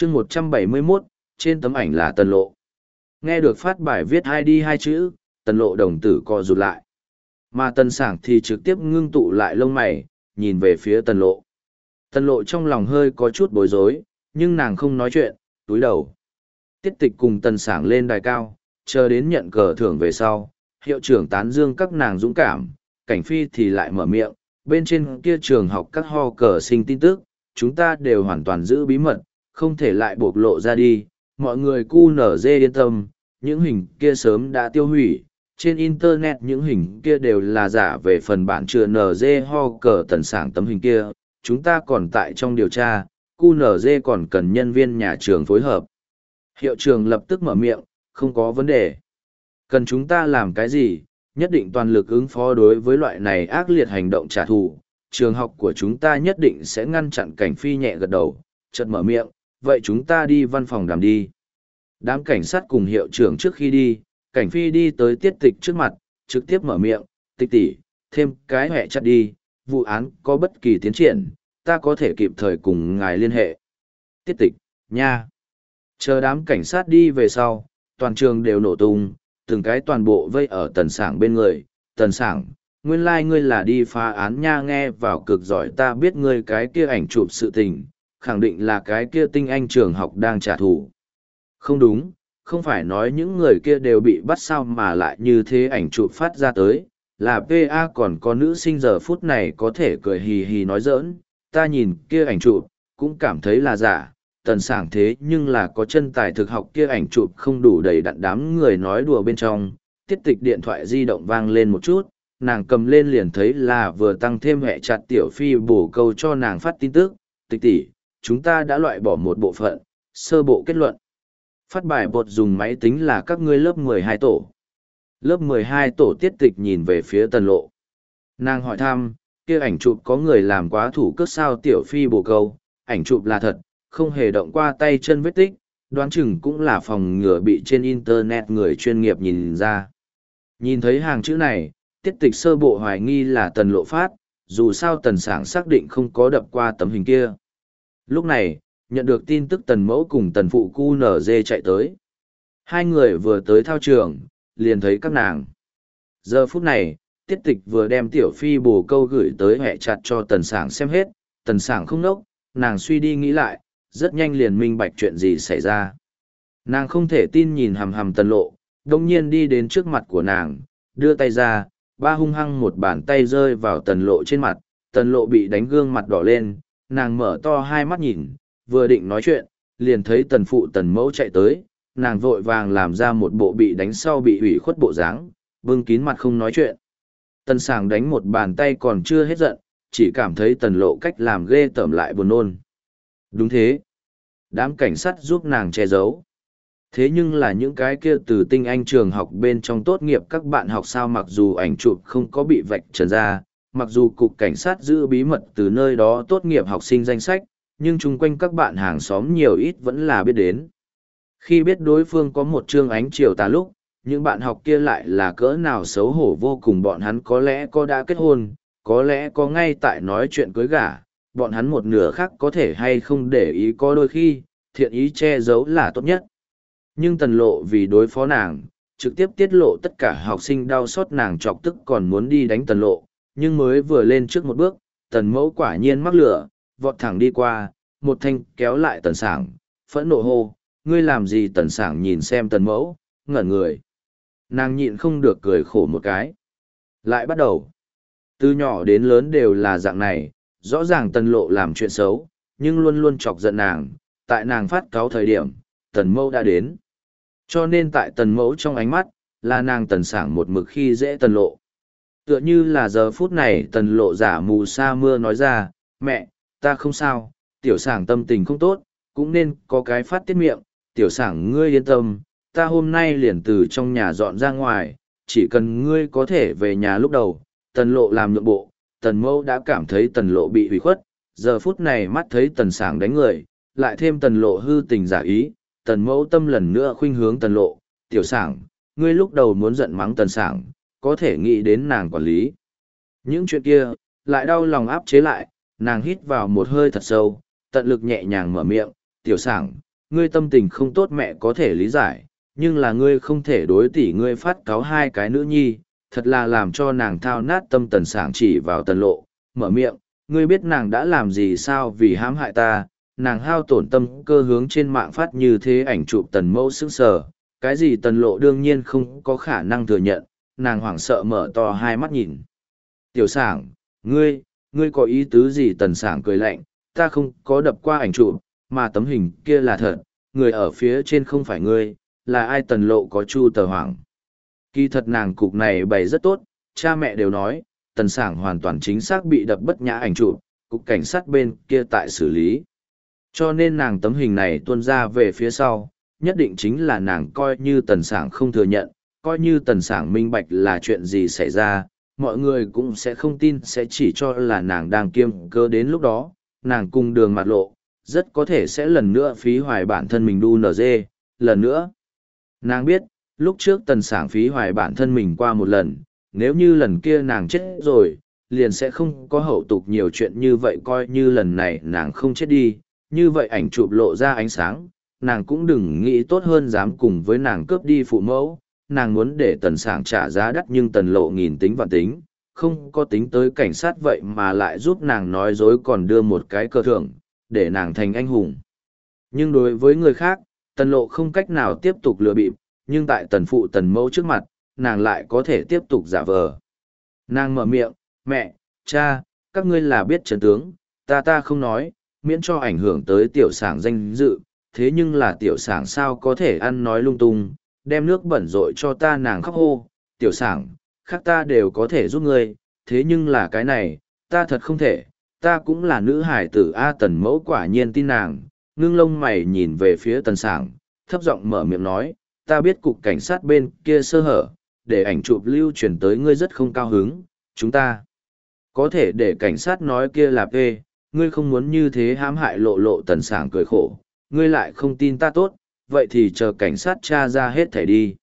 chương 171, trên tấm ảnh là Tần Lộ. Nghe được phát bài viết ID hai chữ, Tần Lộ đồng tử co rụt lại. Mà Tần Sảng thì trực tiếp ngưng tụ lại lông mày, nhìn về phía Tần Lộ. Tần Lộ trong lòng hơi có chút bối rối, nhưng nàng không nói chuyện, túi đầu. Tiết Tịch cùng Tần Sảng lên đài cao, chờ đến nhận cờ thưởng về sau, hiệu trưởng tán dương các nàng dũng cảm, Cảnh Phi thì lại mở miệng, bên trên kia trường học các ho cờ sinh tin tức, chúng ta đều hoàn toàn giữ bí mật, không thể lại bộc lộ ra đi, mọi người QNZ yên tâm, những hình kia sớm đã tiêu hủy, trên internet những hình kia đều là giả về phần bản chưa NG ho cờ Tần Sảng tấm hình kia, chúng ta còn tại trong điều tra, QNZ còn cần nhân viên nhà trường phối hợp. Hiệu trưởng lập tức mở miệng, không có vấn đề. Cần chúng ta làm cái gì, nhất định toàn lực ứng phó đối với loại này ác liệt hành động trả thù. Trường học của chúng ta nhất định sẽ ngăn chặn. Cảnh Phi nhẹ gật đầu, chợt mở miệng, vậy chúng ta đi văn phòng đàm đi. Đám cảnh sát cùng hiệu trưởng trước khi đi, Cảnh Phi đi tới Tiết Tịch trước mặt, trực tiếp mở miệng, Tịch tỷ, thêm cái hẹ chặt đi, vụ án có bất kỳ tiến triển, ta có thể kịp thời cùng ngài liên hệ. Tiết Tịch, nha. Chờ đám cảnh sát đi về sau, toàn trường đều nổ tung, từng cái toàn bộ vây ở Tần Sảng bên người. Tần Sảng, nguyên lai ngươi là đi phá án nha, nghe vào cực giỏi, ta biết ngươi cái kia ảnh chụp sự tình, khẳng định là cái kia tinh anh trường học đang trả thù. Không đúng, không phải nói những người kia đều bị bắt sao mà lại như thế, ảnh chụp phát ra tới, là PA còn có nữ sinh giờ phút này có thể cười hì hì nói giỡn, ta nhìn kia ảnh chụp, cũng cảm thấy là giả. Tần Sảng thế nhưng là có chân tài thực học, kia ảnh chụp không đủ đầy đặn, đám người nói đùa bên trong. Tiết Tịch điện thoại di động vang lên một chút, nàng cầm lên liền thấy là vừa tăng thêm hệ chặt Tiểu Phi bổ câu cho nàng phát tin tức, Tịch tỷ, chúng ta đã loại bỏ một bộ phận, sơ bộ kết luận. Phát bài bột dùng máy tính là các ngươi lớp 12 tổ. Lớp 12 tổ. Tiết Tịch nhìn về phía Tần Lộ. Nàng hỏi thăm, kia ảnh chụp có người làm quá thủ cước sao? Tiểu Phi bổ câu, ảnh chụp là thật, không hề động qua tay chân vết tích, đoán chừng cũng là phòng ngừa bị trên internet người chuyên nghiệp nhìn ra. Nhìn thấy hàng chữ này, Tiết Tịch sơ bộ hoài nghi là Tần Lộ phát, dù sao Tần Sảng xác định không có đập qua tấm hình kia. Lúc này, nhận được tin tức Tần Mẫu cùng Tần Phụ QNZ chạy tới. Hai người vừa tới thao trường, liền thấy các nàng. Giờ phút này, Tiết Tịch vừa đem Tiểu Phi bổ câu gửi tới hẹ chặt cho Tần Sảng xem hết, Tần Sảng không nốc, nàng suy đi nghĩ lại, rất nhanh liền minh bạch chuyện gì xảy ra. Nàng không thể tin nhìn hằm hằm Tần Lộ, đồng nhiên đi đến trước mặt của nàng, đưa tay ra, ba hung hăng một bàn tay rơi vào Tần Lộ trên mặt, Tần Lộ bị đánh gương mặt đỏ lên, nàng mở to hai mắt nhìn, vừa định nói chuyện, liền thấy Tần Phụ Tần Mẫu chạy tới, nàng vội vàng làm ra một bộ bị đánh sau bị ủy khuất bộ dáng, bưng kín mặt không nói chuyện. Tần Sảng đánh một bàn tay còn chưa hết giận, chỉ cảm thấy Tần Lộ cách làm ghê tởm lại buồn nôn. Đúng thế. Đám cảnh sát giúp nàng che giấu. Thế nhưng là những cái kia từ tinh anh trường học bên trong tốt nghiệp các bạn học sao, mặc dù ảnh chụp không có bị vạch trần ra, mặc dù cục cảnh sát giữ bí mật từ nơi đó tốt nghiệp học sinh danh sách, nhưng chung quanh các bạn hàng xóm nhiều ít vẫn là biết đến. Khi biết đối phương có một trương ánh chiều tà lúc, những bạn học kia lại là cỡ nào xấu hổ vô cùng, bọn hắn có lẽ có đã kết hôn, có lẽ có ngay tại nói chuyện cưới gả, bọn hắn một nửa khác có thể hay không để ý, có đôi khi, thiện ý che giấu là tốt nhất. Nhưng Tần Lộ vì đối phó nàng, trực tiếp tiết lộ tất cả học sinh đau xót, nàng chọc tức còn muốn đi đánh Tần Lộ, nhưng mới vừa lên trước một bước, Tần Mẫu quả nhiên mắc lửa, vọt thẳng đi qua, một thanh kéo lại Tần Sảng, phẫn nộ hô, ngươi làm gì? Tần Sảng nhìn xem Tần Mẫu, ngẩn người. Nàng nhịn không được cười khổ một cái. Lại bắt đầu. Từ nhỏ đến lớn đều là dạng này, rõ ràng Tần Lộ làm chuyện xấu, nhưng luôn luôn chọc giận nàng, tại nàng phát cáu thời điểm, Tần Mẫu đã đến. Cho nên tại Tần Mẫu trong ánh mắt, là nàng Tần Sảng một mực khi dễ Tần Lộ. Tựa như là giờ phút này Tần Lộ giả mù sa mưa nói ra, mẹ, ta không sao, Tiểu Sảng tâm tình không tốt, cũng nên có cái phát tiết miệng, Tiểu Sảng ngươi yên tâm, ta hôm nay liền từ trong nhà dọn ra ngoài, chỉ cần ngươi có thể về nhà. Lúc đầu, Tần Lộ làm nhượng bộ, Tần Mẫu đã cảm thấy Tần Lộ bị hủy khuất, giờ phút này mắt thấy Tần Sảng đánh người, lại thêm Tần Lộ hư tình giả ý, Tần Mẫu tâm lần nữa khuynh hướng Tần Lộ, Tiểu Sảng, ngươi lúc đầu muốn giận mắng Tần Sảng, có thể nghĩ đến nàng quản lý. Những chuyện kia, lại đau lòng áp chế lại, nàng hít vào một hơi thật sâu, tận lực nhẹ nhàng mở miệng, Tiểu Sảng, ngươi tâm tình không tốt mẹ có thể lý giải, nhưng là ngươi không thể đối tỷ ngươi phát cáu hai cái nữ nhi, thật là làm cho nàng thao nát tâm. Tần Sảng chỉ vào Tần Lộ, mở miệng, ngươi biết nàng đã làm gì sao vì hãm hại ta, nàng hao tổn tâm cơ hướng trên mạng phát như thế ảnh chụp Tần Mẫu sững sờ, cái gì Tần Lộ đương nhiên không có khả năng thừa nhận, nàng hoảng sợ mở to hai mắt nhìn. Tiểu Sảng, ngươi có ý tứ gì? Tần Sảng cười lạnh, ta không có đập qua ảnh chụp, mà tấm hình kia là thật, người ở phía trên không phải ngươi, là ai? Tần Lộ có chu tờ hoảng. Kỳ thật nàng cục này bày rất tốt, cha mẹ đều nói, Tần Sảng hoàn toàn chính xác bị đập bất nhã ảnh chụp, cục cảnh sát bên kia tại xử lý. Cho nên nàng tấm hình này tuôn ra về phía sau, nhất định chính là nàng coi như Tần Sảng không thừa nhận, coi như Tần Sảng minh bạch là chuyện gì xảy ra, mọi người cũng sẽ không tin, sẽ chỉ cho là nàng đang kiêng cớ. Đến lúc đó, nàng cùng Đường Mạt Lộ, rất có thể sẽ lần nữa phí hoài bản thân mình đu nở dê, lần nữa. Nàng biết, lúc trước Tần Sảng phí hoài bản thân mình qua một lần, nếu như lần kia nàng chết rồi, liền sẽ không có hậu tục nhiều chuyện như vậy. Coi như lần này nàng không chết đi, như vậy ảnh chụp lộ ra ánh sáng, nàng cũng đừng nghĩ tốt hơn dám cùng với nàng cướp đi phụ mẫu. Nàng muốn để Tần Sảng trả giá đắt, nhưng Tần Lộ nghìn tính vạn tính, không có tính tới cảnh sát vậy mà lại giúp nàng nói dối, còn đưa một cái cờ thưởng, để nàng thành anh hùng. Nhưng đối với người khác, Tần Lộ không cách nào tiếp tục lừa bịp, nhưng tại Tần phụ Tần mẫu trước mặt, nàng lại có thể tiếp tục giả vờ. Nàng mở miệng, mẹ, cha, các ngươi là biết trận tướng, ta không nói, miễn cho ảnh hưởng tới Tiểu Sảng danh dự, thế nhưng là Tiểu Sảng sao có thể ăn nói lung tung, đem nước bẩn rội cho ta. Nàng khóc hô, Tiểu Sảng, khác ta đều có thể giúp ngươi, thế nhưng là cái này, ta thật không thể, ta cũng là nữ hải tử A. Tần mẫu quả nhiên tin nàng, ngưng lông mày nhìn về phía Tần Sảng, thấp giọng mở miệng nói, ta biết cục cảnh sát bên kia sơ hở, để ảnh chụp lưu truyền tới ngươi rất không cao hứng, chúng ta có thể để cảnh sát nói kia là P, ngươi không muốn như thế hãm hại Lộ. Tần Sảng cười khổ, ngươi lại không tin ta tốt, vậy thì chờ cảnh sát tra ra hết thảy đi.